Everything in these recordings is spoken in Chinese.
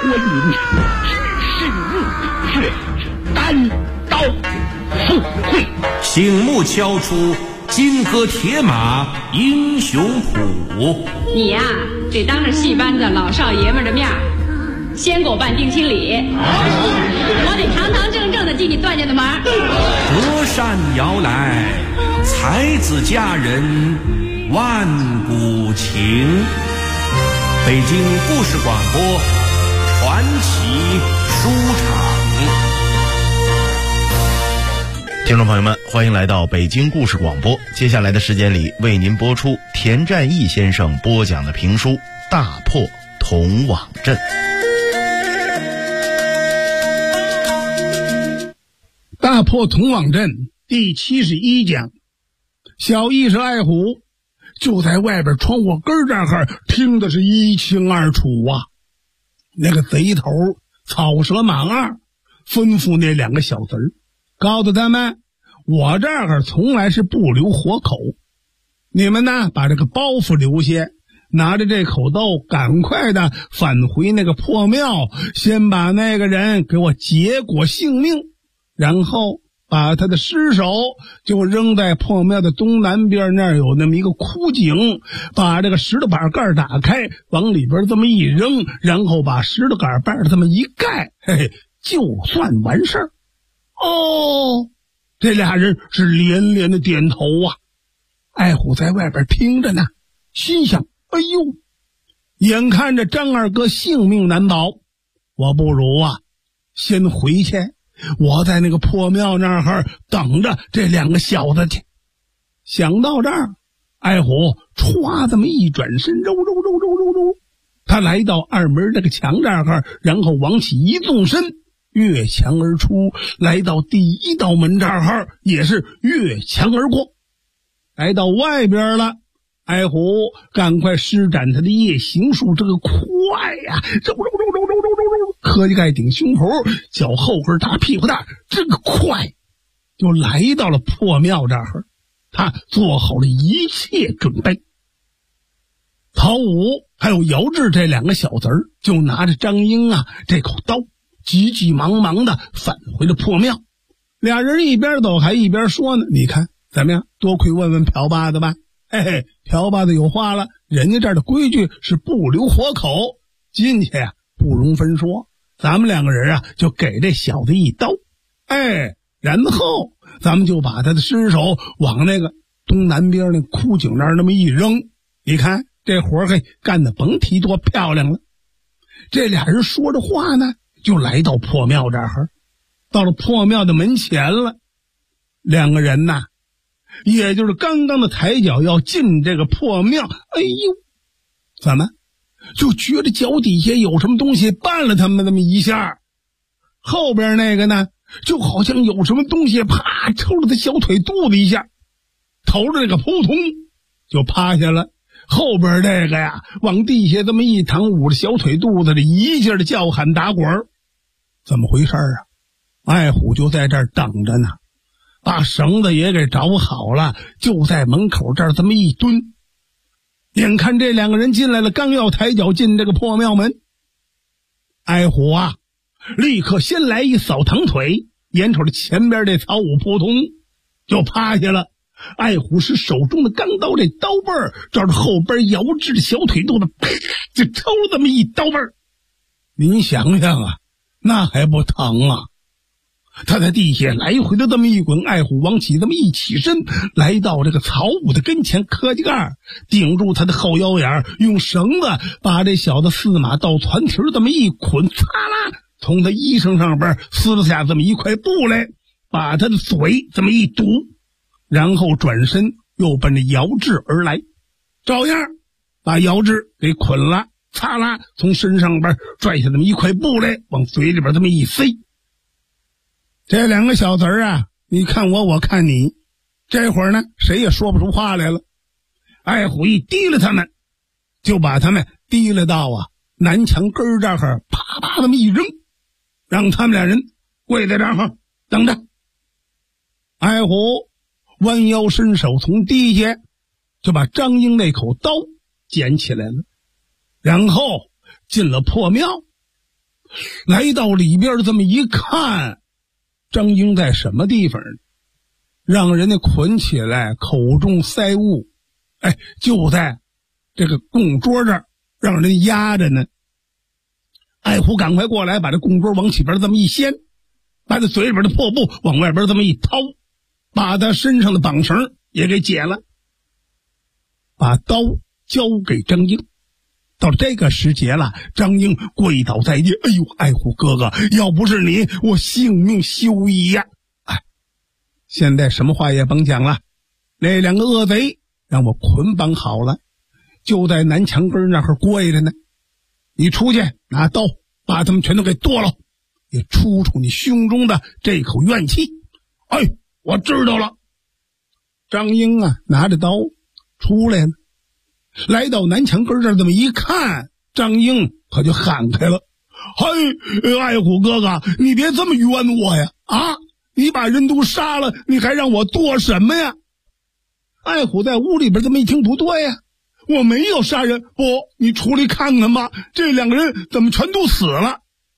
观音只是入穴，单刀赴会。 醒目敲出金戈铁马英雄谱。 你呀，得当着戏班子老少爷们的面先给我办定亲礼，我得堂堂正正的进你段家的门。 隔山摇来，才子佳人万古情。北京故事广播传奇书场。 听众朋友们，欢迎来到北京故事广播。接下来的时间里，为您播出田占义先生播讲的评书《大破铜网阵》。 大破铜网阵第71讲，小义是爱虎，就在外边窗户根这儿听的是一清二楚啊。那个贼头草蛇马二吩咐那两个小子儿，告诉他们，我这儿从来是不留活口，你们呢把这个包袱留下，拿着这口刀赶快的返回那个破庙，先把那个人给我结果性命，然后把他的尸首就扔在破庙的东南边，那儿有那么一个枯井，把这个石头板盖打开，往里边这么一扔，然后把石头板盖这么一盖，嘿嘿，就算完事儿。哦，这俩人是连连的点头啊。爱虎在外边听着呢，心想，哎呦，眼看着张二哥性命难保，我不如啊先回去，我在那个破庙那儿等着这两个小子去。想到这儿，爱虎歘这么一转身，揉，他来到二门这个墙这儿，然后往起一纵身，越墙而出，来到第一道门这儿，也是越墙而过，来到外边了。爱虎赶快施展他的夜行术，这个快呀，揉，磕叽盖顶胸脯，脚后跟打屁股蛋，这个快就来到了破庙这儿。他做好了一切准备。陶武还有姚志这两个小子儿就拿着张英啊这口刀，急急忙忙的返回了破庙。俩人一边走还一边说呢，你看怎么样，多亏问问朴八子吧。嘿嘿，朴八子有话了，人家这儿的规矩是不留活口，进去呀不容分说，咱们两个人啊就给这小子一刀，然后咱们就把他的尸首往那个东南边那枯井那儿那么一扔，你看这活干得甭提多漂亮了。这俩人说着话呢，就来到破庙这儿，到了破庙的门前了。两个人呐，也就是刚刚的抬脚要进这个破庙，哎呦，怎么就觉得脚底下有什么东西绊了他们那么一下，后边那个呢就好像有什么东西啪抽了他小腿肚子一下，头着那个扑通就趴下了，后边这个呀往地下这么一躺，捂着小腿肚子里一劲的叫喊打滚。怎么回事啊？爱虎就在这儿等着呢，把绳子也给找好了，就在门口这儿这么一蹲。眼看这两个人进来了，刚要抬脚进这个破庙门，爱虎啊立刻先来一扫堂腿，眼瞅着前边这曹武扑通就趴下了。爱虎是手中的钢刀，这刀背儿照着后边摇制的小腿肚子，啪就抽了这么一刀背儿。您想想啊，那还不疼啊？他在地下来回的这么一滚，爱虎往起这么一起身，来到这个曹武的跟前，磕叽盖顶住他的后腰眼，用绳子把这小子四马倒攒蹄这么一捆，擦啦从他衣裳上边撕了下这么一块布来，把他的嘴这么一堵，然后转身又奔着姚志而来，照样把姚志给捆了，擦啦从身上边拽下这么一块布来，往嘴里边这么一塞。这两个小子儿啊，你看我我看你，这会儿呢谁也说不出话来了。爱虎一提了他们，就把他们提了到南墙根这儿，啪啪那么一扔，让他们俩人跪在这儿等着。爱虎弯腰伸手从地下就把张英那口刀捡起来了，然后进了破庙。 来到里边这么一看，张英在什么地方呢？让人家捆起来，口中塞物，就在这个供桌这儿让人压着呢。爱虎赶快过来，把这供桌往起边这么一掀，把他嘴里边的破布往外边这么一掏，把他身上的绑绳也给解了，把刀交给张英。到这个时节了，张英跪倒在地，哎呦，爱虎哥哥，要不是你，我性命休矣呀！现在什么话也甭讲了，那两个恶贼让我捆绑好了，就在南墙根那儿跪着呢。你出去拿刀把他们全都给剁了，也出你胸中的这口怨气。我知道了。张英拿着刀出来了，来到南墙根这儿这么一看，张英可就喊开了：爱虎哥哥，你别这么冤我呀！你把人都杀了，你还让我剁什么呀？爱虎在屋里边这么一听，不对呀，我没有杀人。不，你出来看看吧，这两个人怎么全都死了？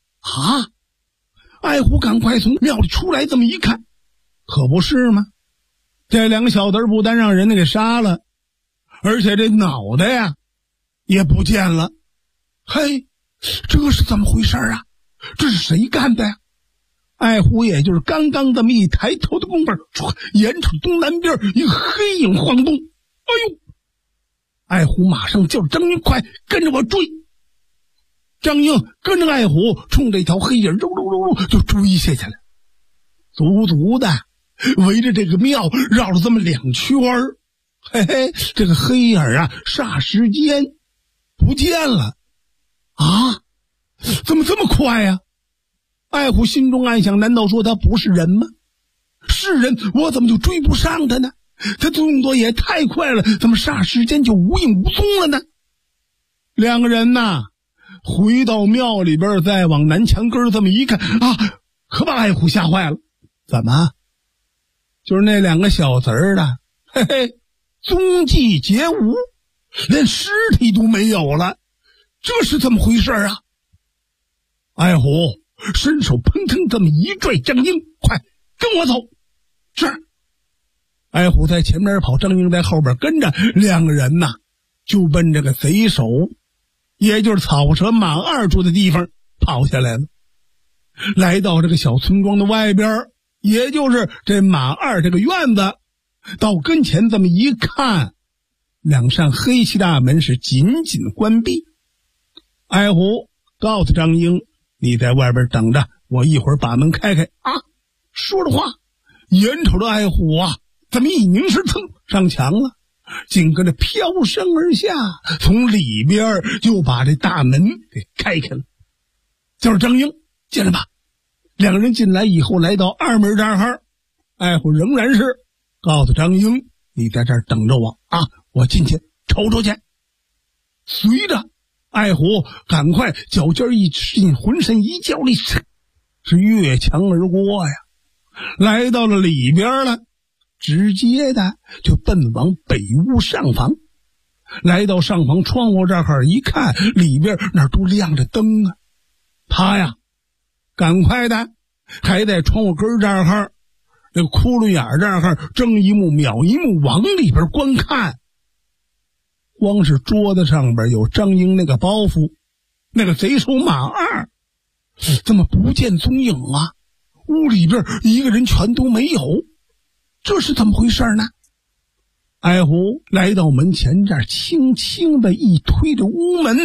爱虎赶快从庙里出来，这么一看，可不是吗？这两个小子不但让人家给杀了，而且这脑袋呀也不见了。这是怎么回事啊？这是谁干的呀？爱虎也就是刚刚这么一抬头的功夫，眼瞅东南边一个黑影晃动，爱虎马上叫张英快跟着我追。张英跟着爱虎冲这条黑影就追下去了，足足的围着这个庙绕了这么2圈。这个黑影霎时间不见了。怎么这么快呀？爱虎心中暗想，难道说他不是人吗？是人，我怎么就追不上他呢？他动作也太快了，怎么霎时间就无影无踪了呢？两个人回到庙里边，再往南墙根这么一看，可把爱虎吓坏了。怎么？就是那两个小子儿的，踪迹皆无，连尸体都没有了，这是怎么回事啊？爱虎伸手砰腾这么一拽张英，快跟我走！是。爱虎在前面跑，张英在后边跟着，两个人就奔这个贼首，也就是草蛇马二住的地方跑下来了。来到这个小村庄的外边，也就是这马二这个院子，到跟前这么一看，两扇黑漆大门是紧紧关闭。爱虎告诉张英，你在外边等着，我一会儿把门开开。说着话，眼瞅着爱虎这么一凝视，蹭上墙了，紧跟着飘身而下，从里边就把这大门给开开了。就是张英，进来吧。两个人进来以后，来到二门这儿，爱虎仍然是告诉张英，你在这儿等着我我进去瞅瞅去。随着爱虎赶快脚尖一使劲，浑身一较力，是越墙而过呀，来到了里边了，直接的就奔往北屋上房。来到上房窗户这儿一看，里边那都亮着灯他赶快的还在窗户根这儿这个窟窿眼这儿睁一目瞄一目往里边观看。光是桌子上边有张英那个包袱，那个贼首马二怎么不见踪影屋里边一个人全都没有，这是怎么回事呢？爱虎来到门前这儿，轻轻的一推着屋门，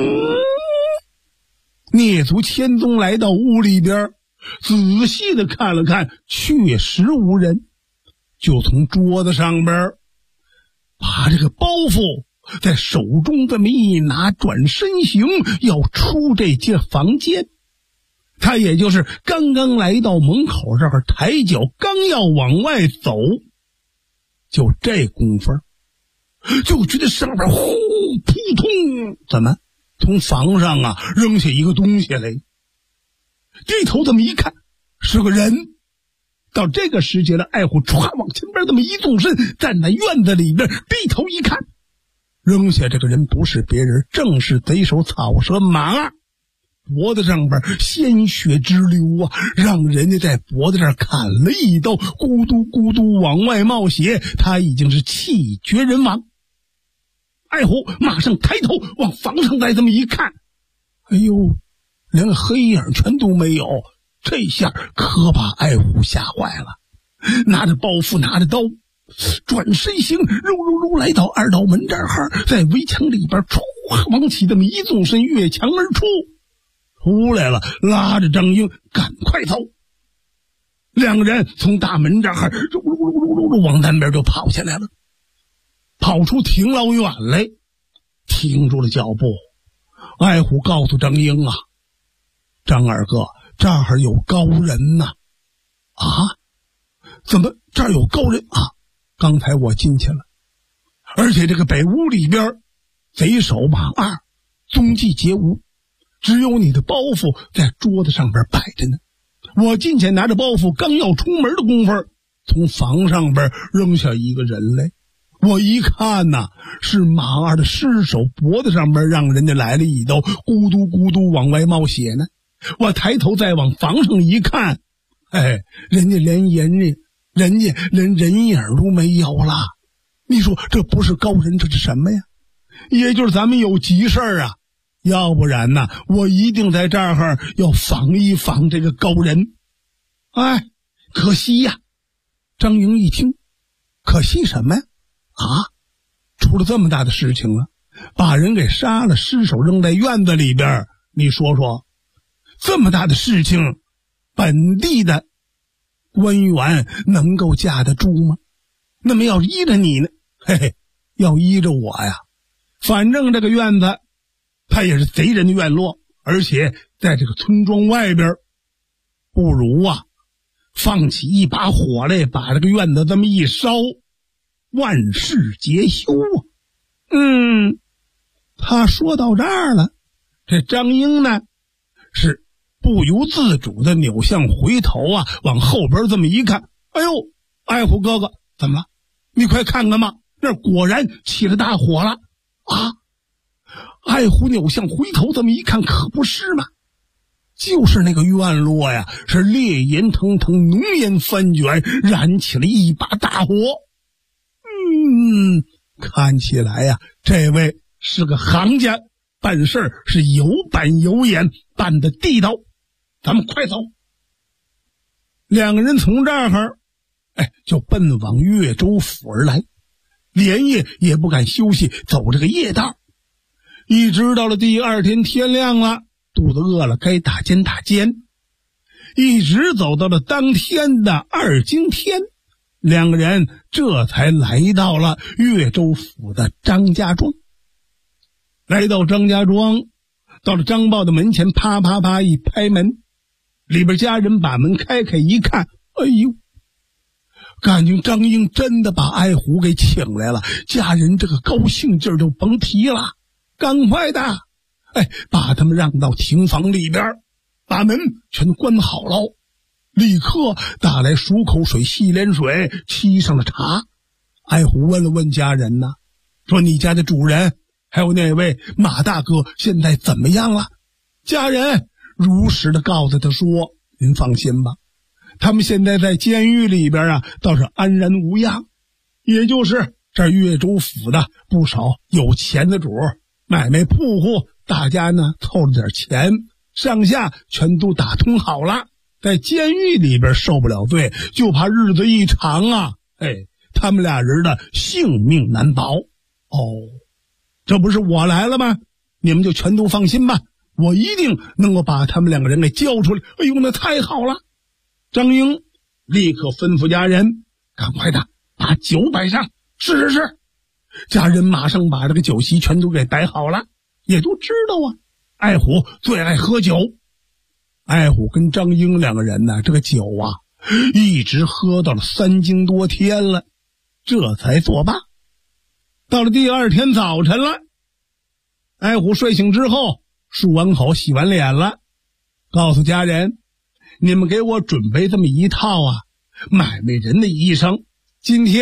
蹑足千踪来到屋里边，仔细的看了看，确实无人，就从桌子上边把这个包袱在手中这么一拿，转身行要出这间房间。他也就是刚刚来到门口这儿，抬脚刚要往外走，就这功夫就觉得上边呼扑通，怎么从房上扔下一个东西来。低头这么一看，是个人。到这个时节了，爱虎歘往前边这么一纵身，站在院子里边，低头一看，扔下这个人不是别人，正是贼首草蛇马二。 脖子上边鲜血直流啊，让人家在脖子上砍了一刀，咕嘟咕嘟往外冒血，他已经是气绝人亡。爱虎马上抬头往房上再这么一看，哎呦，连个黑影全都没有，这下可把爱虎吓坏了，拿着包袱拿着刀，转身行，噜来到二道门这儿，在围墙里边唰往起这么一纵身，越墙而出来了，拉着张英赶快走。两个人从大门这儿往南边就跑下来了，跑出挺老远来，停住了脚步。爱虎告诉张英啊，张二哥，这儿有高人呐。啊？怎么这儿有高人啊？刚才我进去了，而且这个北屋里边贼首马二踪迹皆无，只有你的包袱在桌子上边摆着呢。我进去拿着包袱，刚要出门的功夫，从房上边扔下一个人来。我一看呐，是马二的尸首，脖子上边让人家来了一刀，咕嘟咕嘟往外冒血呢。我抬头再往房上一看，人家连人影都没有了。你说这不是高人，这是什么呀？也就是咱们有急事啊，要不然呢，我一定在这儿要访一访这个高人。可惜呀。张英一听，可惜什么呀？出了这么大的事情了，把人给杀了，尸首扔在院子里边，你说说，这么大的事情，本地的官员能够架得住吗？那么要依着你呢？要依着我呀，反正这个院子它也是贼人的院落，而且在这个村庄外边，不如放起一把火来，把这个院子这么一烧，万事皆休啊。他说到这儿了，这张英呢是不由自主的扭向回头往后边这么一看，哎呦，爱虎哥哥，怎么了？你快看看吧，那果然起了大火了啊！爱虎扭向回头这么一看，可不是嘛，就是那个院落呀，是烈焰腾腾，浓烟翻卷，燃起了一把大火。看起来呀，这位是个行家，办事是有板有眼，办的地道。咱们快走。两个人从这儿就奔往岳州府而来，连夜也不敢休息，走这个夜道，一直到了第二天天亮了，肚子饿了该打尖打尖，一直走到了当天的二更天，两个人这才来到了岳州府的张家庄。来到张家庄，到了张豹的门前，啪啪啪一拍门，里边家人把门开开一看，哎呦，感情张英真的把爱虎给请来了，家人这个高兴劲儿就甭提了，赶快的把他们让到亭房里边，把门全关好了，立刻打来漱口水、洗脸水，沏上了茶。爱虎问了问家人呢，说你家的主人还有那位马大哥现在怎么样了？家人如实的告诉他说，您放心吧，他们现在在监狱里边倒是安然无恙，也就是这岳州府的不少有钱的主买卖铺户，大家呢凑了点钱，上下全都打通好了，在监狱里边受不了罪，就怕日子一长他们俩人的性命难保。这不是我来了吗？你们就全都放心吧，我一定能够把他们两个人给交出来。哎呦，那太好了！张英立刻吩咐家人，赶快的把酒摆上。是。家人马上把这个酒席全都给摆好了，也都知道爱虎最爱喝酒。爱虎跟张英两个人呢，这个酒一直喝到了3更多天了，这才作罢。到了第二天早晨了，爱虎睡醒之后，漱完口洗完脸了，告诉家人，你们给我准备这么一套买卖人的衣裳，今天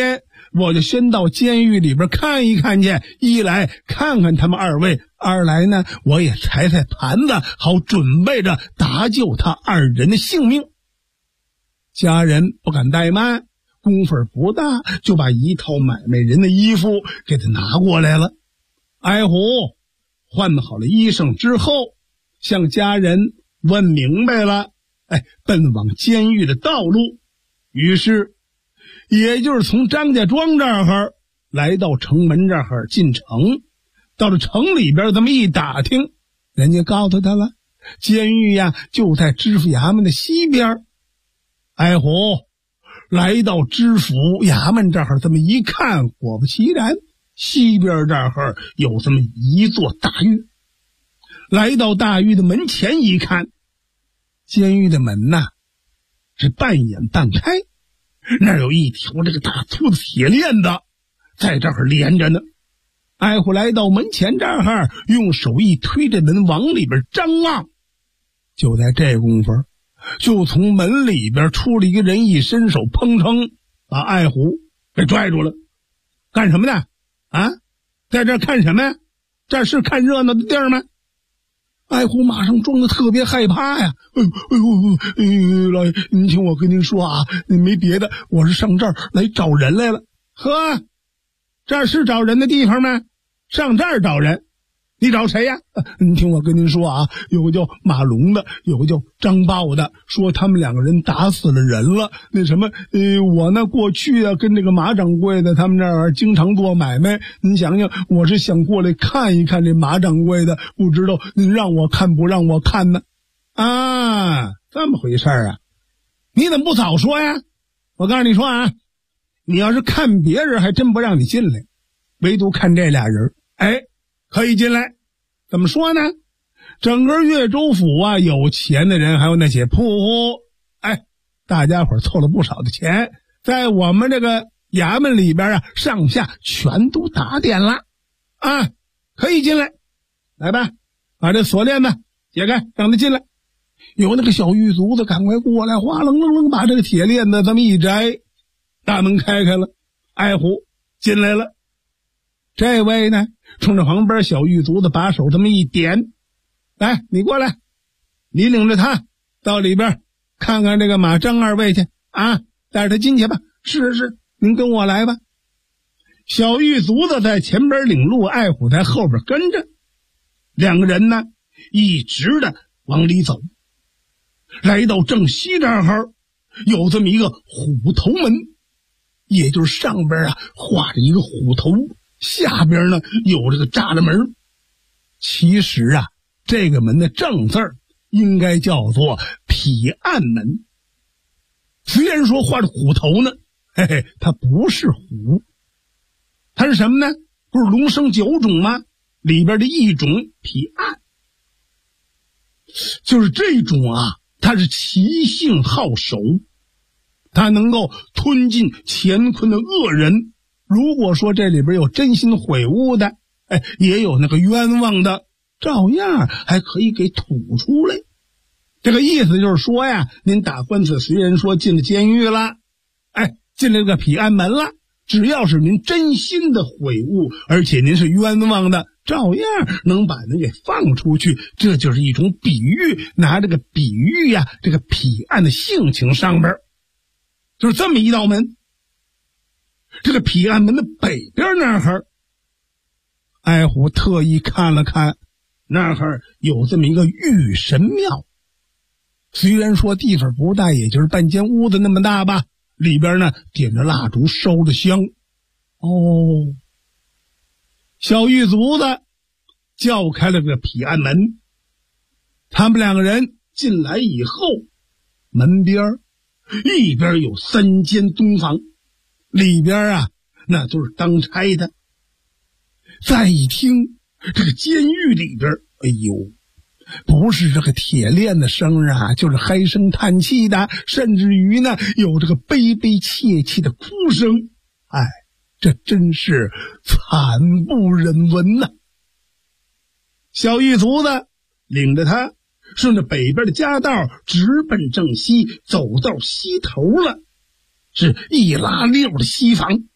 我就先到监狱里边看一看去，一来看看他们二位，二来呢我也踩踩盘子，好准备着搭救他二人的性命。家人不敢怠慢，功夫不大就把一套买卖人的衣服给他拿过来了。艾虎换好了衣裳之后，向家人问明白了，奔往监狱的道路。于是也就是从张家庄这儿来到城门这儿进城，到了城里边这么一打听，人家告诉他了，监狱呀就在知府衙门的西边。艾虎来到知府衙门这儿这么一看，果不其然，西边这儿有这么一座大狱。来到大狱的门前一看，监狱的门呐是半掩半开，那儿有一条这个大粗的铁链子在这儿连着呢。艾虎来到门前这儿，用手一推着门往里边张望，就在这功夫，就从门里边出了一个人，一伸手砰砰把艾虎给拽住了。干什么呢？啊，在这儿看什么呀？这是看热闹的地儿吗？艾虎马上装得特别害怕呀！老爷，您听我跟您说啊，没别的，我是上这儿来找人来了。呵，这是找人的地方吗？上这儿找人？你找谁呀？您听我跟您说啊，有个叫马龙的，有个叫张豹的，说他们两个人打死了人了。那什么，我呢过去啊跟这个马掌柜的他们那儿经常做买卖，您想想，我是想过来看一看这马掌柜的，不知道您让我看不让我看呢？啊，这么回事啊？你怎么不早说呀？我告诉你说啊，你要是看别人还真不让你进来，唯独看这俩人，可以进来。怎么说呢？整个越州府啊，有钱的人还有那些铺户，大家伙凑了不少的钱，在我们这个衙门里边啊，上下全都打点了啊，可以进来。来吧，把这锁链子解开，让他进来。有那个小狱卒子赶快过来，哗楞楞楞把这个铁链子这么一摘，大门开了，艾虎进来了。这位呢，冲着旁边小狱卒子把手这么一点，来，你过来，你领着他到里边看看这个马张二位去啊，带着他进去吧。是，您跟我来吧。小狱卒子在前边领路，艾虎在后边跟着，两个人呢一直的往里走。来到正西这儿，有这么一个虎头门，也就是上边啊画着一个虎头，下边呢有这个栅栏门。其实啊，这个门的正字应该叫做劈案门。虽然说画着虎头呢，它不是虎，它是什么呢？不是龙生九种吗？里边的一种劈案，就是这种啊，它是奇性好手，它能够吞进乾坤的恶人。如果说这里边有真心悔悟的，也有那个冤枉的，照样还可以给吐出来。这个意思就是说呀，您打官司虽然说进了监狱了，进了这个劈案门了，只要是您真心的悔悟，而且您是冤枉的，照样能把人给放出去。这就是一种比喻，拿这个比喻呀，这个劈案的性情上边，就是这么一道门。这个劈案门的北边那儿，艾虎特意看了看，那儿有这么一个玉神庙。虽然说地方不大，也就是半间屋子那么大吧，里边呢点着蜡烛，烧着香。小狱卒子叫开了个劈案门，他们两个人进来以后，门边一边有3间东房，里边啊那都是当差的。再一听这个监狱里边，不是这个铁链的声啊，就是唉声叹气的，甚至于呢有这个悲悲切切的哭声。这真是惨不忍闻呐。小狱卒子领着他顺着北边的夹道直奔正西，走到西头了，是一拉溜的西房。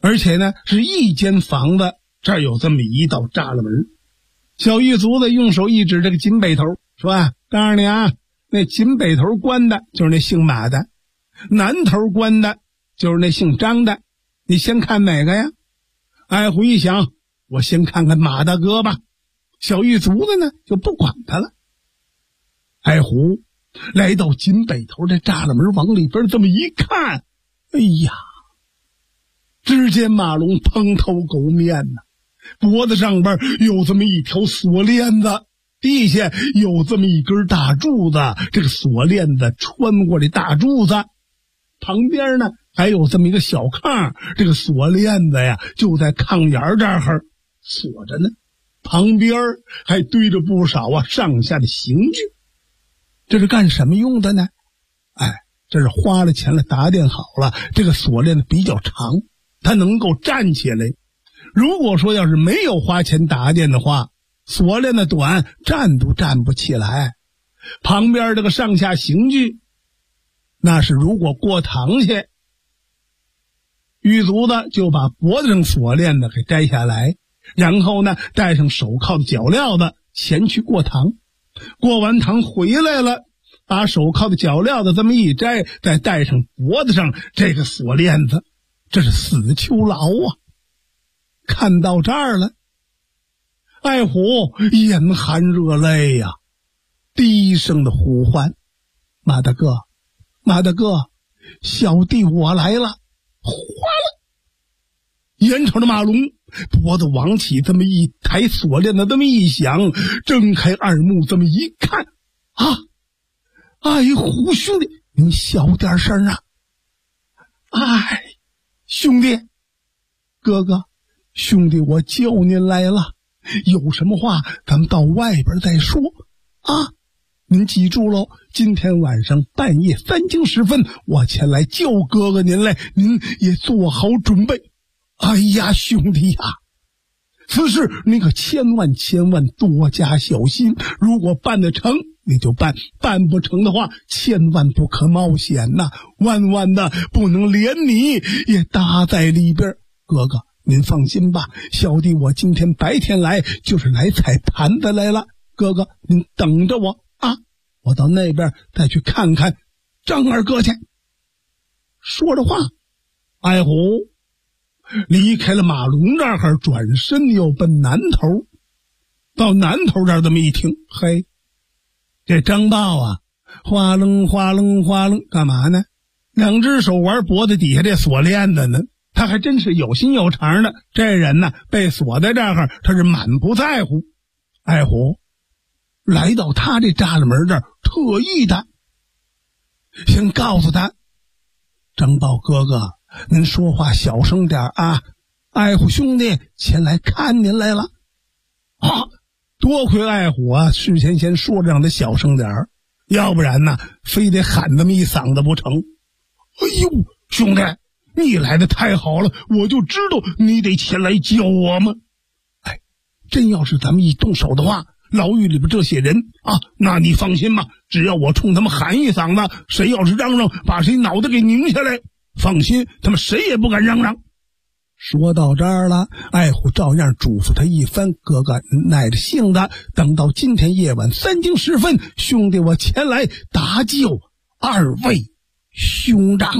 而且呢是一间房子这儿有这么一道栅栏门。小狱卒子用手一指这个紧北头，说啊，告诉你啊，那紧北头关的就是那姓马的，南头关的就是那姓张的，你先看哪个呀？艾虎一想，我先看看马大哥吧。小狱卒子呢就不管他了。艾虎来到紧北头这栅栏门，往里边这么一看，哎呀，只见马龙蓬头垢面呐，脖子上边有这么一条锁链子，地下有这么一根大柱子，这个锁链子穿过这大柱子，旁边呢还有这么一个小炕，这个锁链子呀就在炕沿这儿锁着呢，旁边还堆着不少上下的刑具。这是干什么用的呢？这是花了钱了，打点好了，这个锁链子比较长，它能够站起来。如果说要是没有花钱打点的话，锁链子短，站都站不起来。旁边这个上下刑具，那是如果过堂去，狱卒子就把脖子上锁链子给摘下来，然后呢戴上手铐的脚镣子前去过堂。过完堂回来了，把手铐的脚镣子这么一摘，再戴上脖子上这个锁链子，这是死囚牢啊！看到这儿了，艾虎眼含热泪呀，低声的呼唤：“马大哥，马大哥，小弟我来了！”哗了，眼瞅着马龙脖子往起这么一抬，锁链子这么一响，睁开二目这么一看，啊，艾虎兄弟，您小点声啊！哎，兄弟，哥哥，兄弟我叫您来了，有什么话咱们到外边再说啊！您记住喽，今天晚上半夜3更时分，我前来叫哥哥您来，您也做好准备。哎呀，兄弟呀，此事你可千万多加小心，如果办得成你就办，办不成的话千万不可冒险呐，万万的不能连你也搭在里边。哥哥您放心吧，小弟我今天白天来就是来踩盘子来了，哥哥您等着我啊，我到那边再去看看张二哥去。说着话，艾虎离开了马龙这儿，转身又奔南头。到南头这儿这么一听，嘿，这张豹啊，哗楞哗楞哗楞干嘛呢？两只手玩脖子底下这锁链子呢，他还真是有心有肠的。这人呢被锁在这儿，他是满不在乎。艾虎来到他这栅栏门这儿，特意的先告诉他：张豹哥哥，您说话小声点啊！艾虎兄弟前来看您来了。啊，多亏艾虎啊，事先先说着让他小声点儿，要不然呢，非得喊那么一嗓子不成。哎呦，兄弟，你来的太好了，我就知道你得前来救我们。哎，真要是咱们一动手的话，牢狱里边这些人啊，那你放心吧，只要我冲他们喊一嗓子，谁要是嚷嚷，把谁脑袋给拧下来，放心，他们谁也不敢嚷嚷。说到这儿了，艾虎照样嘱咐他一番：哥哥耐着性子，等到今天夜晚3更时分，兄弟我前来搭救二位兄长。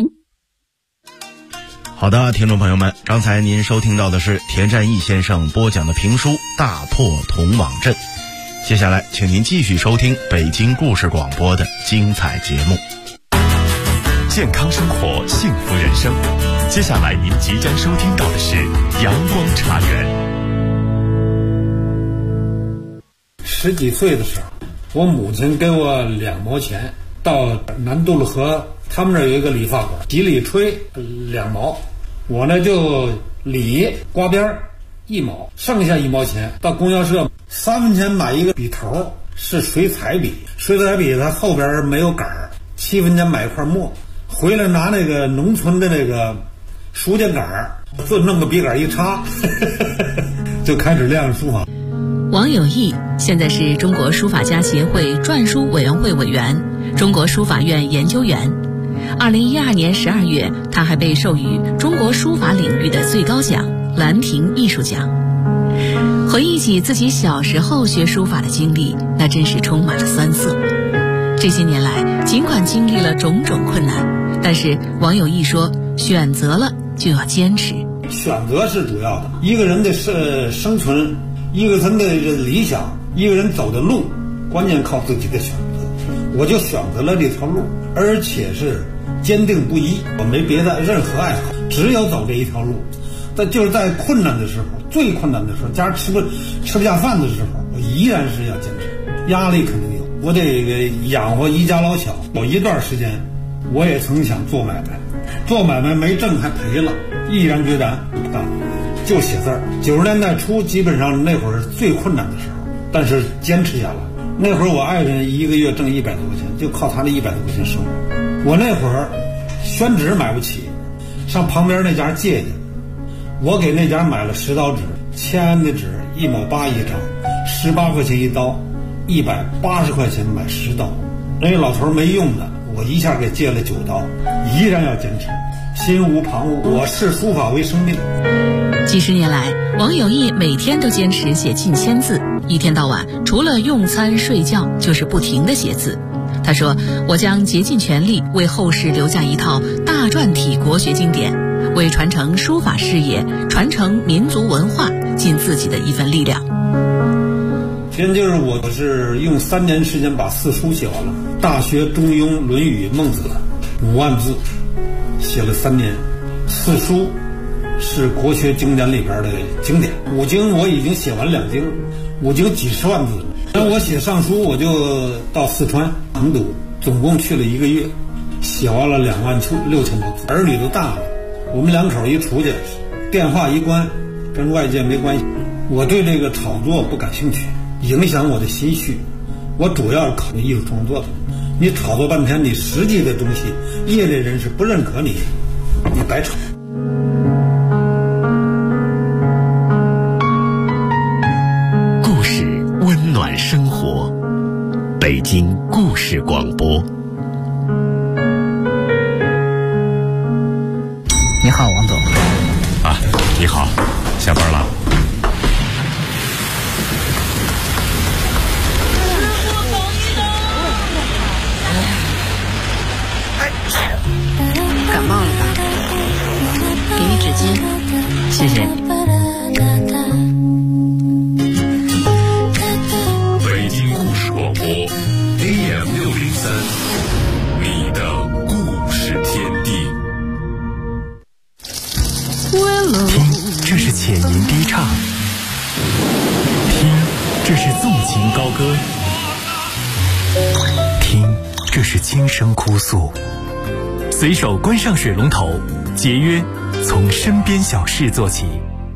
好的，听众朋友们，刚才您收听到的是田占义先生播讲的评书《大破铜网阵》，接下来请您继续收听北京故事广播的精彩节目。 健康生活，幸福人生。接下来您即将收听到的是阳光茶园。 10几岁的时候，我母亲给我2毛钱，到南渡了河，他们这儿有一个理发馆，洗理吹2毛，我呢就理刮边1毛，剩下1毛钱到供销社3分钱买一个笔头，是水彩笔，水彩笔它后边没有杆儿，7分钱买一块墨，回来拿那个农村的那个书架杆儿，就弄个笔杆一插就开始练书法。 王有义现在是中国书法家协会篆书委员会委员，中国书法院研究员。 2012年12月，他还被授予中国书法领域的最高奖兰亭艺术奖。回忆起自己小时候学书法的经历，那真是充满了酸涩。这些年来，尽管经历了种种困难，但是王有义说，选择了就要坚持。 选择是主要的，一个人的生存，一个人的理想，一个人走的路，关键靠自己的选择。我就选择了这条路，而且是坚定不移，我没别的任何爱好，只有走这一条路。但就是在困难的时候，最困难的时候，家吃不下饭的时候，我依然是要坚持。压力肯定有，我得养活一家老小。有一段时间，我也曾想做买卖，做买卖没挣还赔了，毅然决然不干了，就写字儿。90年代初，基本上那会儿是最困难的时候，但是坚持下来。那会儿我爱人一个月挣100多块钱，就靠他的100多块钱生活。我那会儿宣纸买不起，上旁边那家借去。我给那家买了10刀纸，签的纸1毛8一张，18块钱一刀，180块钱买10刀。那个老头没用的，我一下给借了9刀，依然要坚持，心无旁骛。我视书法为生命。 几十年来，王有义每天都坚持写近1000字，一天到晚除了用餐睡觉就是不停地写字。他说，我将竭尽全力为后世留下一套大篆体国学经典，为传承书法事业、传承民族文化尽自己的一份力量。 现在就是我是用3年时间把4书写完了，《大学》《中庸》《论语》《孟子》5万字，写了3年。4书是国学经典里边的经典，5经我已经写完2经，5经几十万字了。那我写上书，我就到四川成都，总共去了1个月，写完了26000多字。儿女都大了，我们2口一出去，电话一关，跟外界没关系。我对这个炒作不感兴趣，影响我的心绪。我主要是考虑艺术创作的。你炒作半天，你实际的东西，业内人士不认可你，你白炒。 故事温暖生活，北京故事广播。 你好，王总。 啊，你好，下班了。 感冒了吧？给你纸巾。 谢谢。 北京故事广播 AM603，你的故事天地。 听，这是浅吟低唱；听，这是纵情高歌；听，这是轻声哭诉。随手关上水龙头，节约从身边小事做起。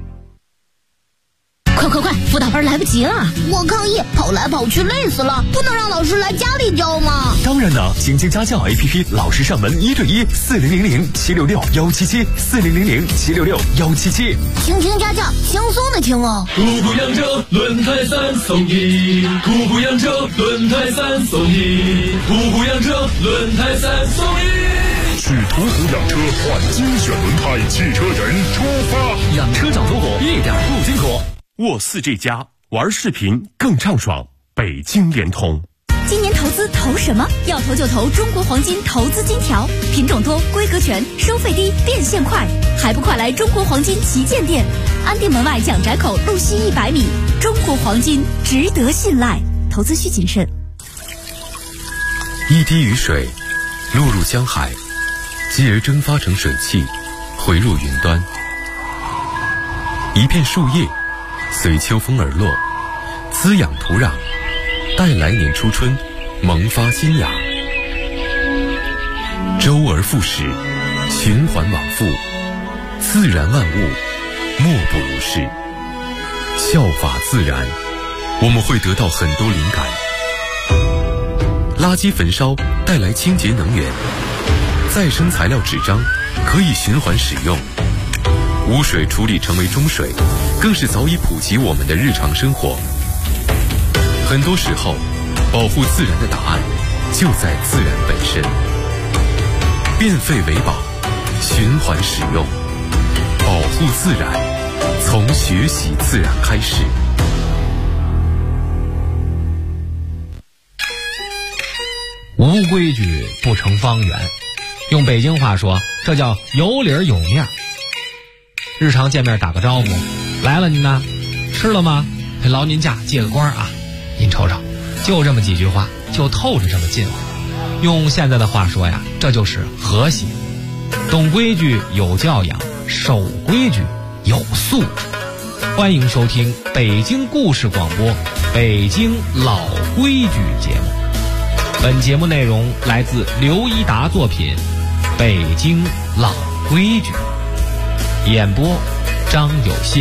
快，辅导班来不及了！我抗议，跑来跑去累死了，不能让老师来家里教吗？ 当然了，倾听家教 APP， 老师上门1对1，4000-766-177，4000-766-177。 倾听家教，轻松的听哦。 途虎养车轮胎3送1，途虎养车轮胎3送1，途虎养车轮胎3送1。 去途虎养车换精选轮胎，汽车人出发。 养车找途虎，一点不辛苦。 沃4这家，玩视频更畅爽。北京联通。 今年投资投什么？要投就投中国黄金投资金条，品种多，规格全，收费低，变现快，还不快来中国黄金旗舰店，安定门外蒋宅口路西100米。中国黄金值得信赖，投资需谨慎。 一滴雨水落入江海，继而蒸发成水汽，回入云端。一片树叶随秋风而落，滋养土壤，待来年初春萌发新芽。周而复始，循环往复，自然万物莫不如是。效法自然，我们会得到很多灵感。垃圾焚烧带来清洁能源，再生材料纸张可以循环使用，污水处理成为中水，更是早已普及我们的日常生活。很多时候，保护自然的答案就在自然本身。 变废为宝，循环使用，保护自然，从学习自然开始。 无规矩不成方圆，用北京话说，这叫有理有面。日常见面打个招呼，来了您呢，吃了吗？劳您驾借个光啊，您瞅瞅，就这么几句话，就透着这么近乎。用现在的话说呀，这就是和谐。懂规矩有教养，守规矩有素质。欢迎收听北京故事广播北京老规矩节目。本节目内容来自刘一达作品《北京老规矩》，演播张有信。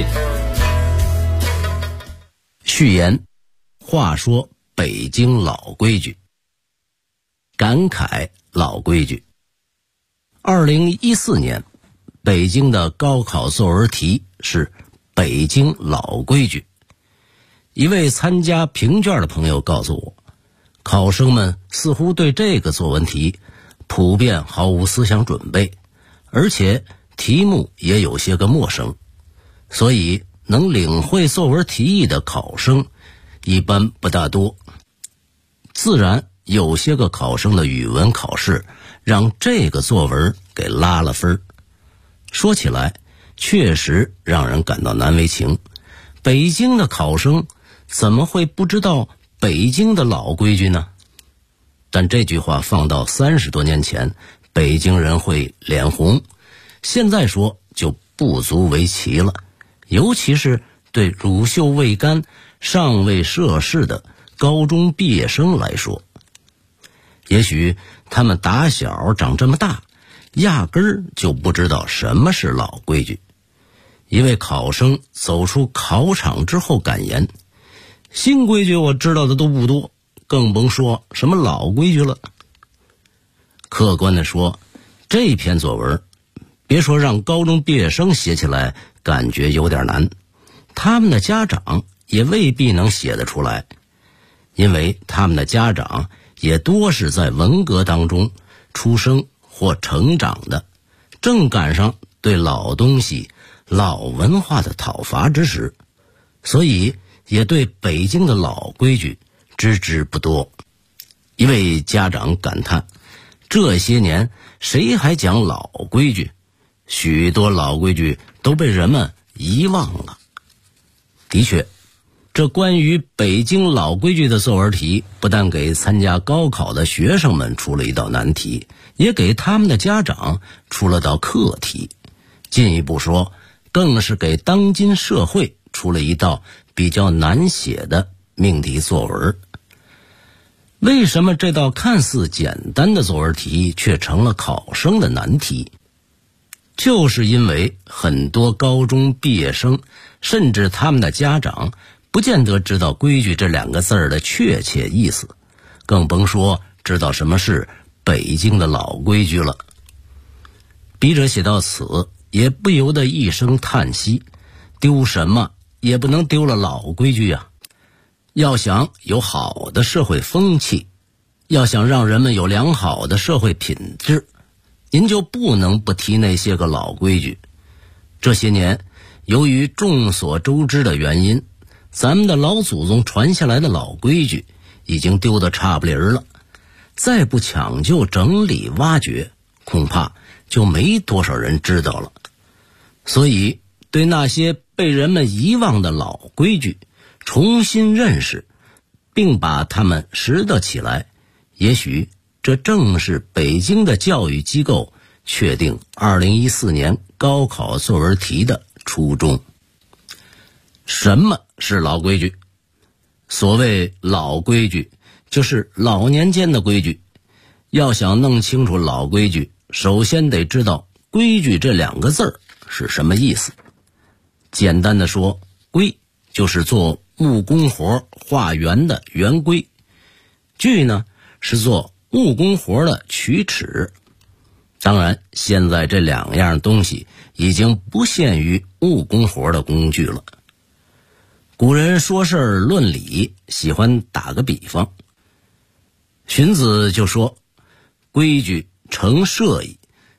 序言：话说北京老规矩，感慨老规矩。2014年，北京的高考作文题是北京老规矩。一位参加评卷的朋友告诉我，考生们似乎对这个作文题普遍毫无思想准备，而且题目也有些个陌生，所以能领会作文题意的考生一般不大多。自然有些个考生的语文考试让这个作文给拉了分。说起来确实让人感到难为情，北京的考生怎么会不知道北京的老规矩呢？但这句话放到30多年前，北京人会脸红，现在说就不足为奇了。尤其是对乳臭未干、尚未涉世的高中毕业生来说，也许他们打小长这么大，压根儿就不知道什么是老规矩。一位考生走出考场之后感言，新规矩我知道的都不多，更甭说什么老规矩了。客观地说，这篇作文别说让高中毕业生写起来感觉有点难，他们的家长也未必能写得出来，因为他们的家长也多是在文革当中出生或成长的，正赶上对老东西、老文化的讨伐之时，所以也对北京的老规矩知之不多。一位家长感叹，这些年谁还讲老规矩？许多老规矩都被人们遗忘了。的确，这关于北京老规矩的作文题不但给参加高考的学生们出了一道难题，也给他们的家长出了道课题。进一步说，更是给当今社会出了一道比较难写的命题作文。为什么这道看似简单的作文题却成了考生的难题？就是因为很多高中毕业生甚至他们的家长不见得知道规矩这2个字的确切意思，更甭说知道什么是北京的老规矩了。笔者写到此，也不由得一声叹息，丢什么也不能丢了老规矩啊！要想有好的社会风气，要想让人们有良好的社会品质，您就不能不提那些个老规矩。这些年，由于众所周知的原因，咱们的老祖宗传下来的老规矩已经丢得差不离儿了，再不抢救整理挖掘，恐怕就没多少人知道了。所以对那些被人们遗忘的老规矩重新认识，并把它们拾掇起来，也许这正是北京的教育机构确定2014年高考作文题的初衷。什么是老规矩？所谓老规矩，就是老年间的规矩。要想弄清楚老规矩，首先得知道规矩这2个字是什么意思。简单的说，规就是做木工活画圆的圆规，矩呢是做木工活的曲尺。当然，现在这2样东西已经不限于木工活的工具了。古人说事儿论理，喜欢打个比方。荀子就说，规矩成社矣，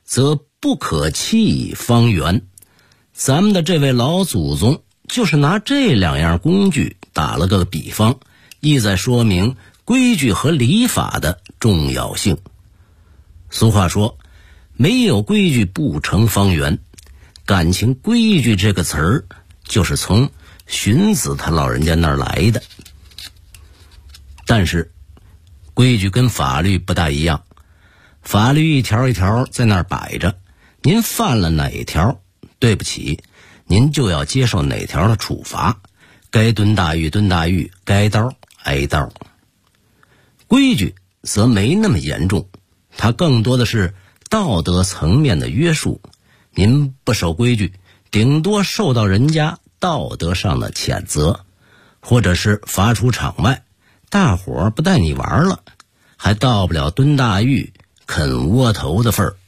则不可弃方圆。咱们的这位老祖宗就是拿这2样工具打了个比方，意在说明规矩和礼法的重要性。俗话说，没有规矩不成方圆，感情规矩这个词儿就是从荀子他老人家那儿来的。但是规矩跟法律不大一样，法律一条一条在那儿摆着，您犯了哪条，对不起，您就要接受哪条的处罚，该蹲大狱蹲大狱，该刀挨刀。规矩则没那么严重，它更多的是道德层面的约束，您不守规矩，顶多受到人家道德上的谴责，或者是罚出场外，大伙儿不带你玩了，还到不了蹲大狱啃窝头的份儿。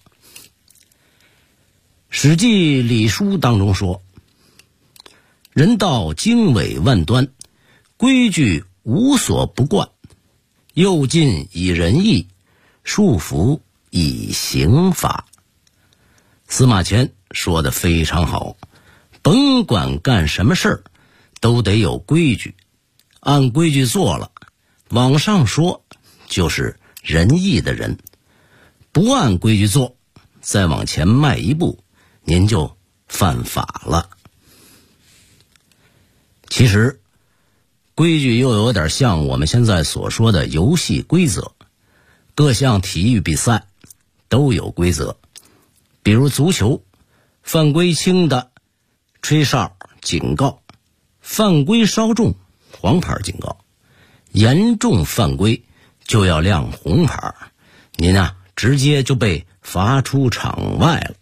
史记礼书当中说，人道经纬万端，规矩无所不贯，诱进以仁义，束缚以刑罚。司马迁说得非常好，甭管干什么事儿都得有规矩，按规矩做了，往上说就是仁义的人，不按规矩做，再往前迈一步，您就犯法了。其实规矩又有点像我们现在所说的游戏规则，各项体育比赛都有规则。比如足球，犯规轻的吹哨警告，犯规稍重黄牌警告，严重犯规就要亮红牌，您直接就被罚出场外了。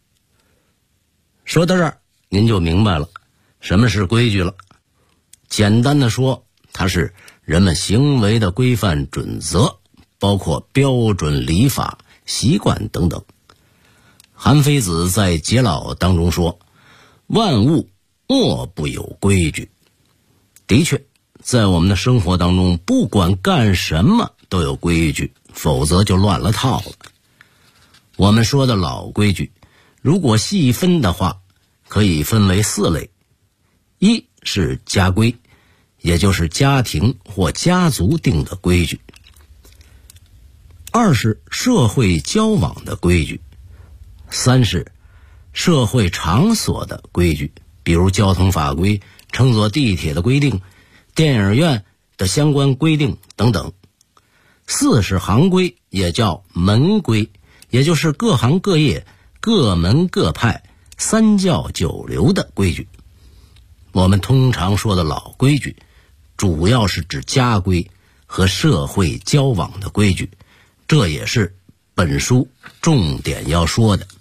说到这儿，您就明白了什么是规矩了。简单的说，它是人们行为的规范准则，包括标准礼法、习惯等等。韩非子在《解老》当中说，万物莫不有规矩。的确，在我们的生活当中，不管干什么都有规矩，否则就乱了套了。我们说的老规矩，如果细分的话，可以分为4类。一是家规，也就是家庭或家族定的规矩。2是社会交往的规矩。3是社会场所的规矩，比如交通法规、乘坐地铁的规定、电影院的相关规定等等。4是行规，也叫门规，也就是各行各业、各门各派、3教9流的规矩。我们通常说的老规矩，主要是指家规和社会交往的规矩，这也是本书重点要说的。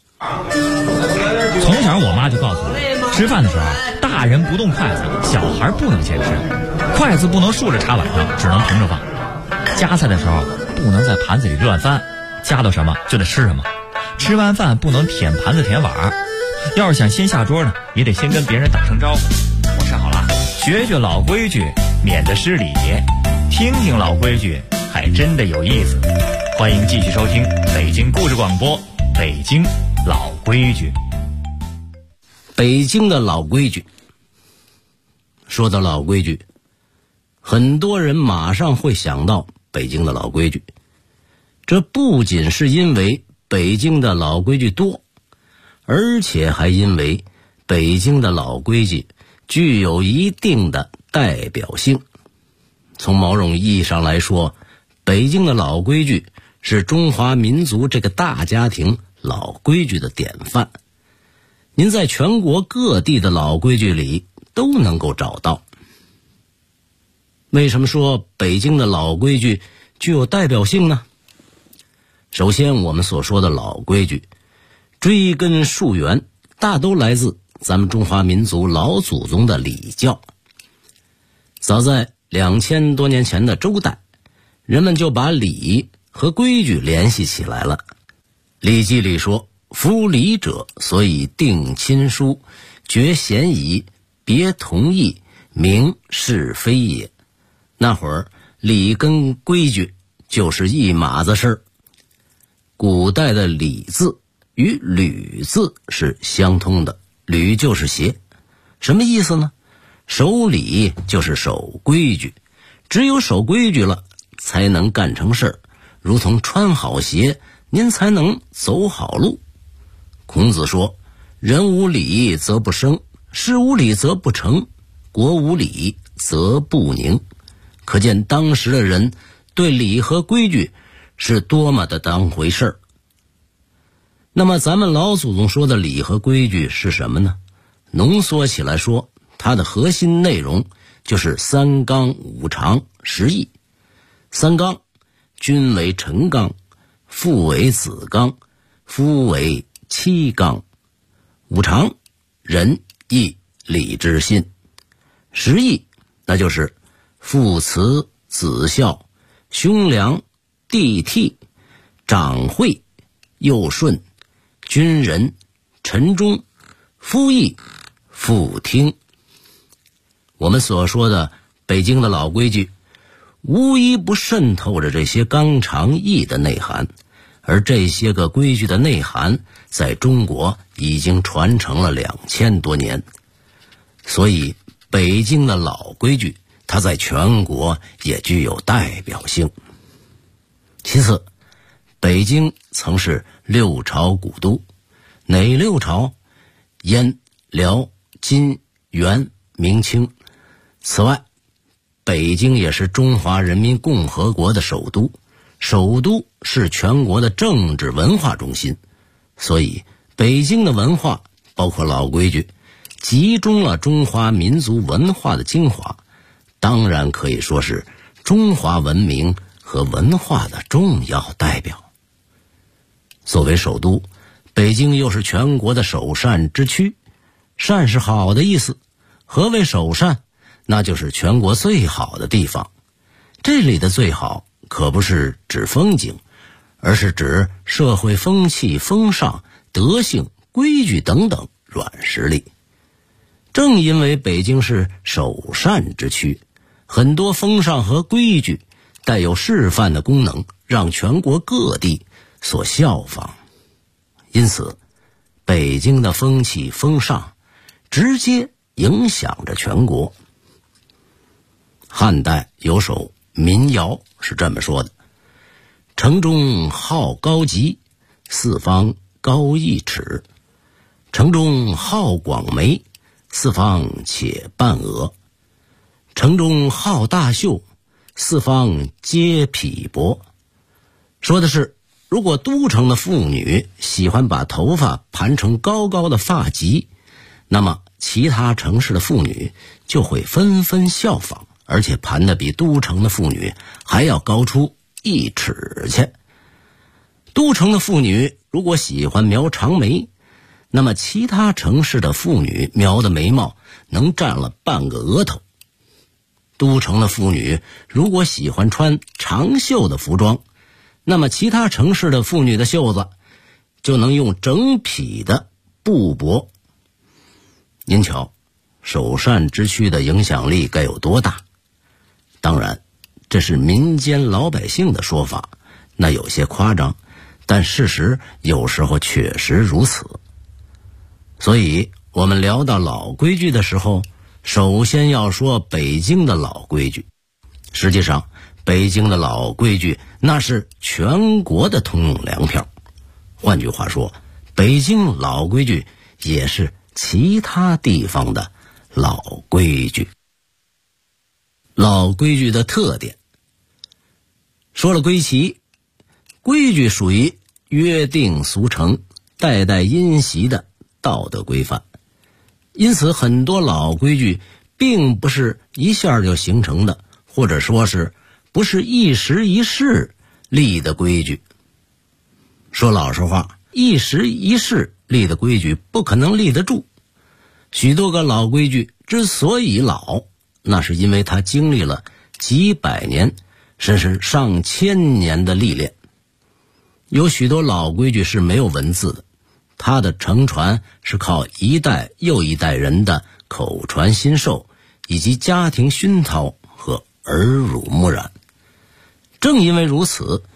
从小我妈就告诉我，吃饭的时候大人不动筷子，小孩不能先吃，筷子不能竖着插碗上，只能平着放，夹菜的时候不能在盘子里乱翻，夹到什么就得吃什么，吃完饭不能舔盘子舔碗，要是想先下桌呢，也得先跟别人打声招呼。我吃好了，学学老规矩，免得失礼，听听老规矩，还真的有意思。欢迎继续收听北京故事广播，北京老规矩。 北京的老规矩，说到老规矩，很多人马上会想到北京的老规矩。这不仅是因为北京的老规矩多，而且还因为北京的老规矩具有一定的代表性。从某种意义上来说，北京的老规矩是中华民族这个大家庭老规矩的典范。您在全国各地的老规矩里都能够找到。为什么说北京的老规矩具有代表性呢？首先，我们所说的老规矩追根溯源，大都来自咱们中华民族老祖宗的礼教。早在2000多年前的周代，人们就把礼和规矩联系起来了。《礼记》里说，夫礼者，所以定亲疏，决嫌疑，别同意，明是非也。那会儿礼跟规矩就是一码子事儿。古代的礼字与履字是相通的，履就是鞋。什么意思呢？守礼就是守规矩，只有守规矩了才能干成事儿，如同穿好鞋您才能走好路。孔子说，人无礼则不生，事无礼则不成，国无礼则不宁。可见当时的人对礼和规矩是多么的当回事儿。那么咱们老祖宗说的礼和规矩是什么呢？浓缩起来说，它的核心内容就是三纲五常十义。三纲，君为臣纲，父为子纲，夫为妻纲。五常，仁义礼智信。十义，那就是父慈子孝，兄良弟悌，长惠幼顺，君仁臣忠，夫义妇听。我们所说的北京的老规矩，无一不渗透着这些纲常义的内涵，而这些个规矩的内涵在中国已经传承了2000多年。所以北京的老规矩它在全国也具有代表性。其次，北京曾是6朝古都，哪6朝？燕、辽、金、元、明、清。此外，北京也是中华人民共和国的首都，首都是全国的政治文化中心，所以北京的文化包括老规矩，集中了中华民族文化的精华，当然可以说是中华文明和文化的重要代表。作为首都，北京又是全国的首善之区，善是好的意思。何谓首善？那就是全国最好的地方。这里的最好可不是指风景，而是指社会风气、风尚、德性、规矩等等软实力。正因为北京是首善之区，很多风尚和规矩带有示范的功能，让全国各地所效仿。因此，北京的风气风尚直接影响着全国。汉代有首民谣是这么说的：城中好高极，四方高1尺；城中好广眉，四方且半额；城中好大袖，四方皆匹帛。说的是，如果都城的妇女喜欢把头发盘成高高的发髻，那么其他城市的妇女就会纷纷效仿，而且盘得比都城的妇女还要高出1尺去。都城的妇女如果喜欢描长眉，那么其他城市的妇女描的眉毛能占了半个额头。都城的妇女如果喜欢穿长袖的服装，那么其他城市的妇女的袖子就能用整匹的布帛。您瞧，首善之区的影响力该有多大？当然，这是民间老百姓的说法，那有些夸张，但事实有时候确实如此。所以我们聊到老规矩的时候，首先要说北京的老规矩。实际上，北京的老规矩那是全国的通用粮票。换句话说，北京老规矩也是其他地方的老规矩。老规矩的特点，说了归齐，规矩属于约定俗成、代代因袭的道德规范。因此很多老规矩并不是一下就形成的，或者说是不是一时一世立的规矩。说老实话，一时一世立的规矩不可能立得住。许多个老规矩之所以老，那是因为它经历了几百年甚至上千年的历练。有许多老规矩是没有文字的，它的承传是靠一代又一代人的口传心授，以及家庭熏陶和耳濡目染。正因为如此，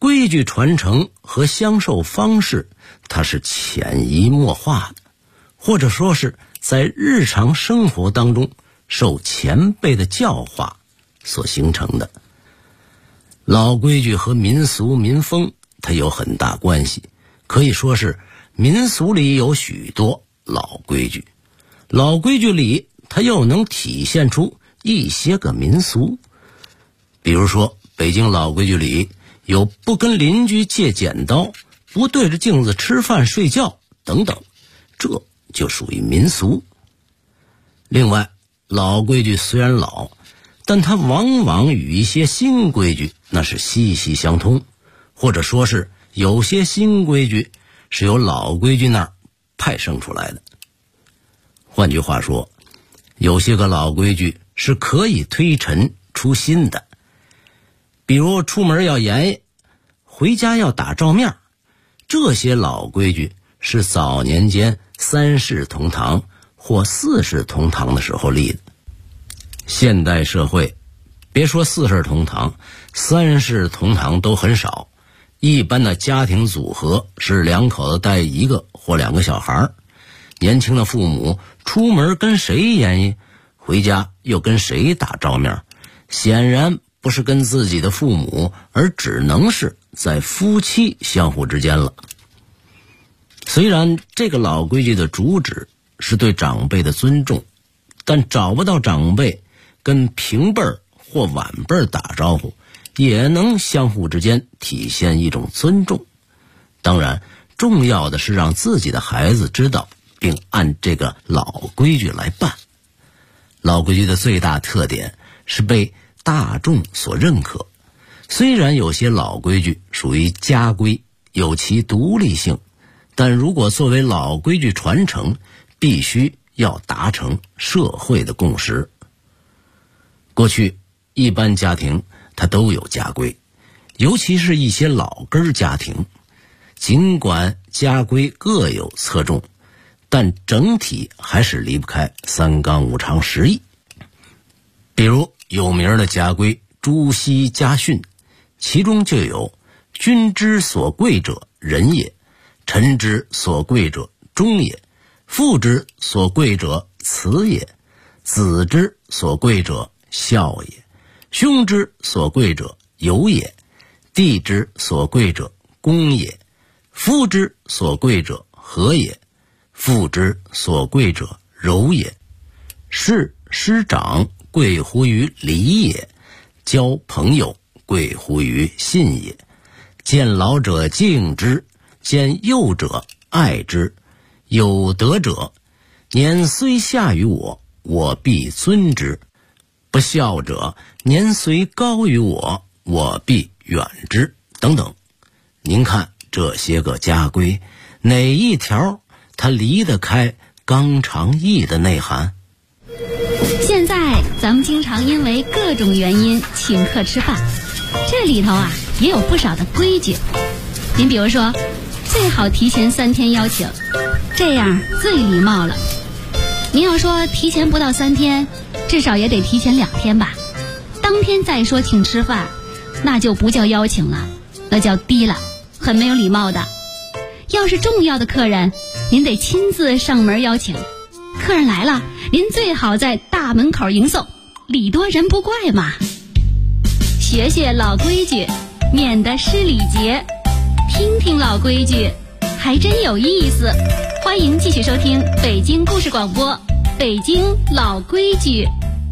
规矩传承和相授方式，它是潜移默化的，或者说是在日常生活当中受前辈的教化所形成的。老规矩和民俗民风它有很大关系，可以说是民俗里有许多老规矩，老规矩里它又能体现出一些个民俗。比如说北京老规矩里有不跟邻居借剪刀，不对着镜子吃饭睡觉等等，这就属于民俗。另外，老规矩虽然老，但它往往与一些新规矩那是息息相通，或者说是有些新规矩是由老规矩那儿派生出来的。换句话说，有些个老规矩是可以推陈出新的。比如出门要严，回家要打照面，这些老规矩是早年间三世同堂或四世同堂的时候立的。现代社会别说四世同堂，三世同堂都很少，一般的家庭组合是两口子带一个或两个小孩，年轻的父母出门跟谁严，回家又跟谁打照面，显然不是跟自己的父母，而只能是在夫妻相互之间了。虽然这个老规矩的主旨是对长辈的尊重，但找不到长辈跟平辈或晚辈打招呼，也能相互之间体现一种尊重。当然，重要的是让自己的孩子知道并按这个老规矩来办。老规矩的最大特点是被大众所认可。虽然有些老规矩属于家规，有其独立性，但如果作为老规矩传承，必须要达成社会的共识。过去一般家庭它都有家规，尤其是一些老根家庭，尽管家规各有侧重，但整体还是离不开三纲五常十义。比如有名的家规朱熹家训，其中就有君之所贵者仁也，臣之所贵者忠也，父之所贵者慈也，子之所贵者孝也，兄之所贵者友也，弟之所贵者恭也，夫之所贵者和也，父之所贵者柔也。事师长贵乎于礼也，交朋友贵乎于信也，见老者敬之，见幼者爱之，有德者年虽下于我，我必尊之，不孝者年虽高于我，我必远之，等等。您看这些个家规，哪一条它离得开纲常义的内涵？ 现在咱们经常因为各种原因请客吃饭，这里头也有不少的规矩。您比如说，最好提前3天邀请，这样最礼貌了。您要说提前不到3天，至少也得提前2天吧。当天再说请吃饭，那就不叫邀请了，那叫低了，很没有礼貌的。要是重要的客人，您得亲自上门邀请。客人来了，您最好在大门口迎送，礼多人不怪嘛。学学老规矩，免得失礼节。听听老规矩，还真有意思。欢迎继续收听北京故事广播，北京老规矩。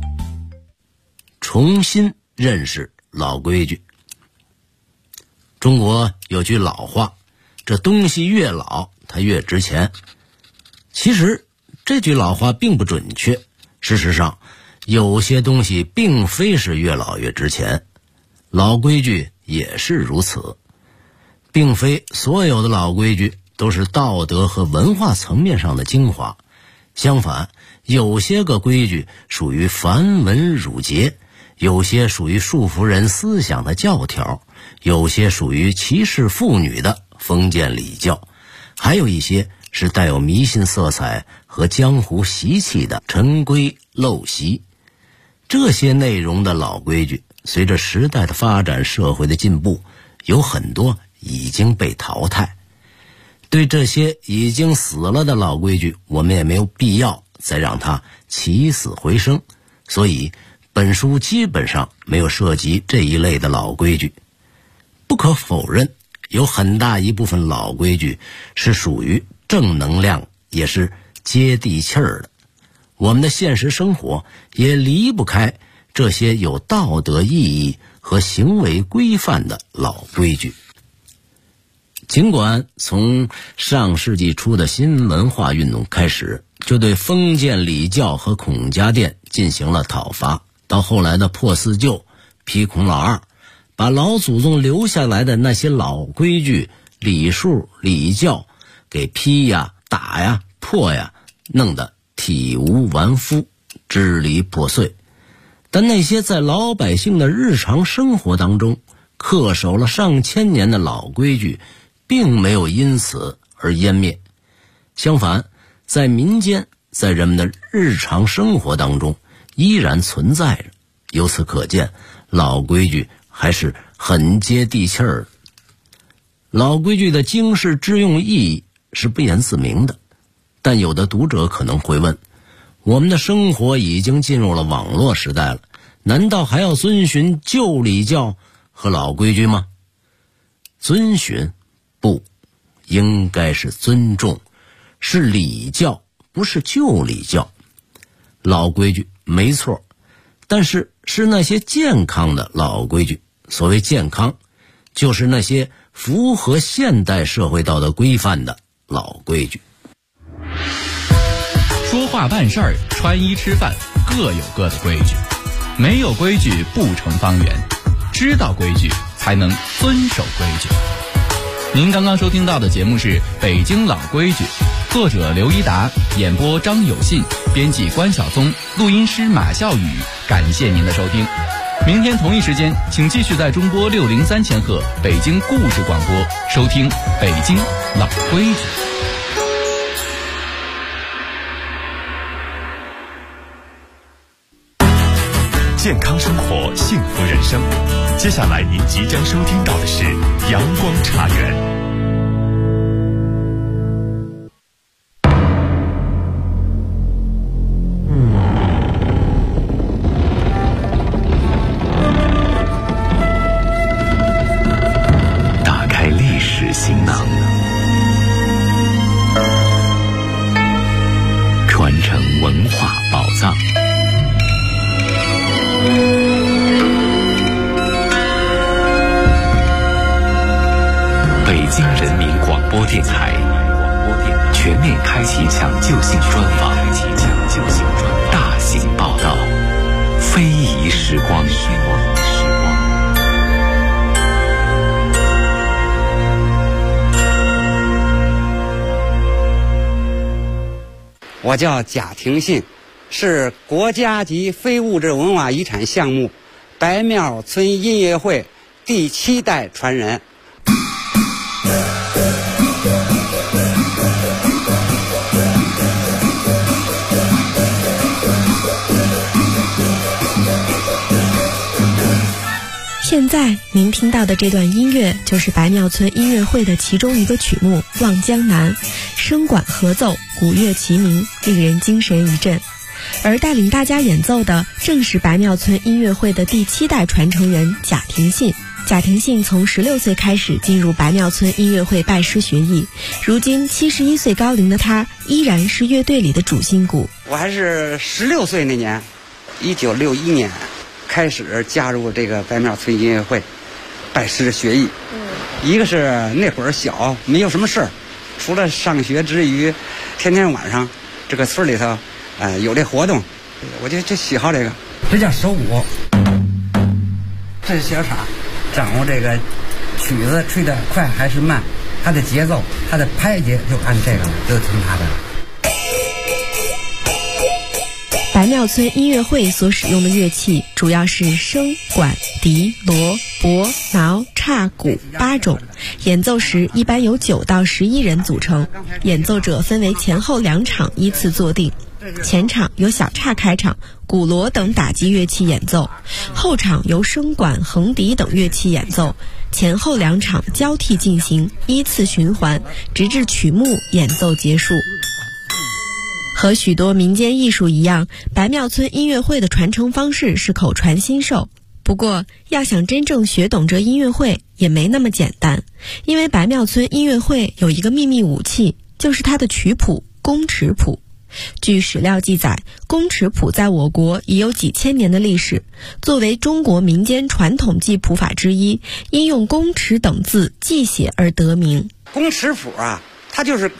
重新认识老规矩。中国有句老话，这东西越老它越值钱。其实这句老话并不准确，事实上有些东西并非是越老越值钱，老规矩也是如此。并非所有的老规矩都是道德和文化层面上的精华，相反，有些个规矩属于繁文缛节，有些属于束缚人思想的教条，有些属于歧视妇女的封建礼教，还有一些是带有迷信色彩和江湖习气的陈规陋习。这些内容的老规矩，随着时代的发展，社会的进步， 有很多已经被淘汰。对这些已经死了的老规矩，我们也没有必要再让它起死回生，所以本书基本上没有涉及这一类的老规矩。不可否认，有很大一部分老规矩是属于正能量，也是接地气儿的。我们的现实生活也离不开这些有道德意义和行为规范的老规矩。尽管从上世纪初的新文化运动开始，就对封建礼教和孔家店进行了讨伐，到后来的破四旧、批孔老二，把老祖宗留下来的那些老规矩、礼数、礼教给批呀、打呀、破呀，弄得体无完肤，支离破碎。但那些在老百姓的日常生活当中恪守了上千年的老规矩，并没有因此而湮灭。相反，在民间，在人们的日常生活当中依然存在着。由此可见，老规矩还是很接地气儿的。老规矩的经世致用意义是不言自明的，但有的读者可能会问，我们的生活已经进入了网络时代了，难道还要遵循旧礼教和老规矩吗？遵循不，应该是尊重，是礼教，不是旧礼教。老规矩没错，但是是那些健康的老规矩。所谓健康，就是那些符合现代社会道德规范的老规矩。 说话办事儿、穿衣吃饭各有各的规矩，没有规矩不成方圆，知道规矩才能遵守规矩。您刚刚收听到的节目是《北京老规矩》，作者刘一达，演播张有信，编辑关晓松，录音师马笑宇。感谢您的收听，明天同一时间，请继续在中波603千赫北京故事广播收听《北京老规矩》。 健康生活，幸福人生。接下来您即将收听到的是阳光茶园。 打开历史行囊，传承文化宝藏。北京人民广播电台全面开启抢救性专访，大型报道，非遗时光。 我叫贾廷信，是国家级非物质文化遗产项目白庙村音乐会第7代传人。 现在您听到的这段音乐就是白庙村音乐会的其中一个曲目《望江南》，声管合奏，鼓乐齐鸣，令人精神一振。而带领大家演奏的正是白庙村音乐会的第7代传承人贾廷信。贾廷信从16岁开始进入白庙村音乐会拜师学艺，如今71岁高龄的他依然是乐队里的主心骨。 我还是16岁那年，1961年开始加入这个白庙村音乐会拜师学艺。一个是那会儿小，没有什么事儿，除了上学之余，天天晚上这个村里头有这活动，我就喜好这个。这叫手鼓，这是小傻，掌握这个曲子吹得快还是慢，它的节奏，它的拍节就按这个了，就听它的。 白庙村音乐会所使用的乐器主要是笙、管、笛、锣、钹、挠、叉、鼓8种，演奏时一般由9到11人组成，演奏者分为前后2场依次坐定。 前场由小叉开场、鼓锣等打击乐器演奏，后场由笙管、横笛等乐器演奏，前后两场交替进行，依次循环，直至曲目演奏结束。和许多民间艺术一样，白庙村音乐会的传承方式是口传心授。不过，要想真正学懂这音乐会也没那么简单，因为白庙村音乐会有一个秘密武器，就是它的曲谱宫尺谱。据史料记载，宫尺谱在我国已有几千年的历史，作为中国民间传统记谱法之一，因用宫尺等字记写而得名。 宫尺谱啊，它就是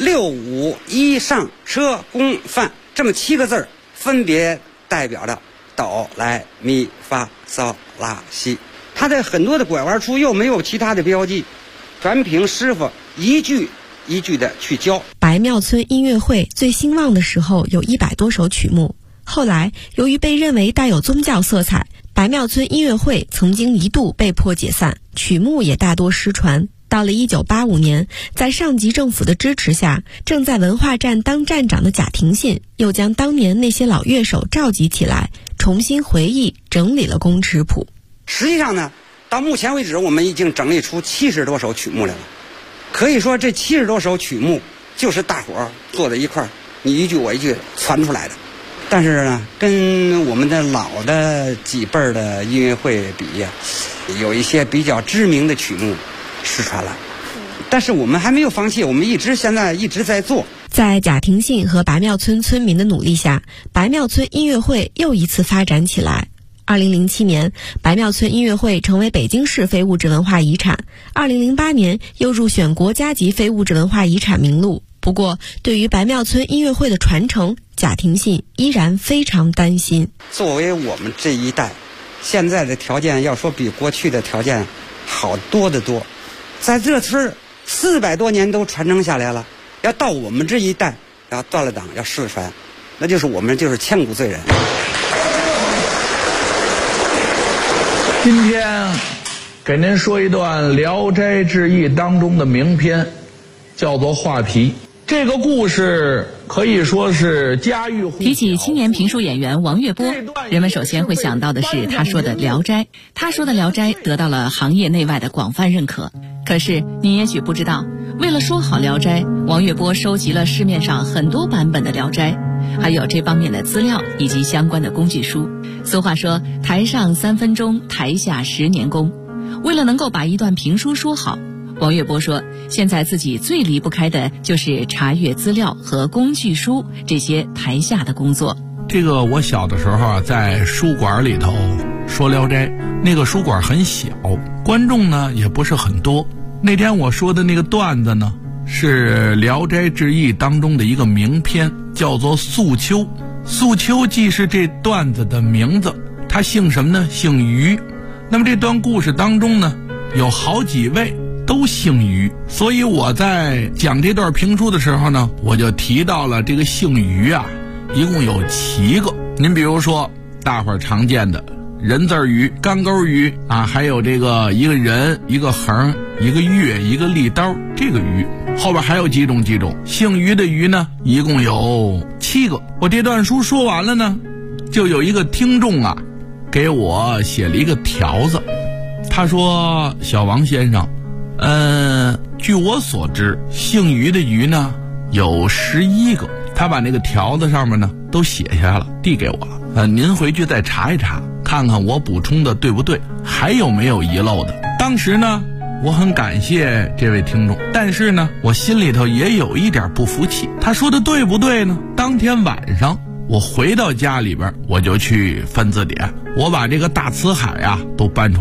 6、5、1上车宫范这么7个字，分别代表着哆来咪发嗦拉西。它在很多的拐弯处又没有其他的标记，全凭师傅一句一句的去教。 白庙村音乐会最兴旺的时候有100多首曲目，后来由于被认为带有宗教色彩，白庙村音乐会曾经一度被迫解散，曲目也大多失传。到了1985年，在上级政府的支持下，正在文化站当站长的贾廷信又将当年那些老乐手召集起来，重新回忆整理了宫尺谱。 实际上呢，到目前为止我们已经整理出70多首曲目来了。可以说这70多首曲目就是大伙儿坐在一块儿，你一句我一句传出来的。但是呢，跟我们的老的几辈儿的音乐会比呀，有一些比较知名的曲目失传了。但是我们还没有放弃，我们现在一直在做。 在贾廷信和白庙村村民的努力下，白庙村音乐会又一次发展起来。2007年，白庙村音乐会成为北京市非物质文化遗产。2008年又入选国家级非物质文化遗产名录。不过，对于白庙村音乐会的传承，贾廷信依然非常担心。 作为我们这一代，现在的条件要说比过去的条件好多得多，在这村400多年都传承下来了，要到我们这一代要断了档要失传，那就是我们就是千古罪人。 今天给您说一段《聊斋志异》当中的名篇，叫做《画皮》。这个故事可以说是家喻户晓。 提起青年评书演员王月波，人们首先会想到的是他说的《聊斋》。他说的《聊斋》得到了行业内外的广泛认可。可是你也许不知道，为了说好《聊斋》，王月波收集了市面上很多版本的《聊斋》，还有这方面的资料以及相关的工具书。俗话说，台上3分钟，台下10年功。为了能够把一段评书说好，王月波说，现在自己最离不开的就是查阅资料和工具书这些台下的工作。 这个我小的时候啊，在书馆里头说《聊斋》，那个书馆很小，观众呢也不是很多。那天我说的那个段子呢，是《聊斋志异》当中的一个名篇，叫做《素秋》。素秋既是这段子的名字，他姓什么呢？姓于。那么这段故事当中呢，有好几位都姓于，所以我在讲这段评书的时候呢，我就提到了这个姓于啊，一共有7个。您比如说大伙儿常见的人字鱼、干钩鱼啊，还有这个一个人、一个横、一个月、一个利刀，这个鱼后边还有几种姓于的鱼呢，一共有7个。我这段书说完了呢，就有一个听众啊给我写了一个条子，他说：小王先生，据我所知，姓于的于呢有11个。他把那个条子上面呢都写下来了，递给我了。您回去再查一查，看看我补充的对不对，还有没有遗漏的。当时呢，我很感谢这位听众，但是呢，我心里头也有一点不服气。他说的对不对呢？当天晚上我回到家里边，我就去翻字典，我把这个大辞海啊都搬出来。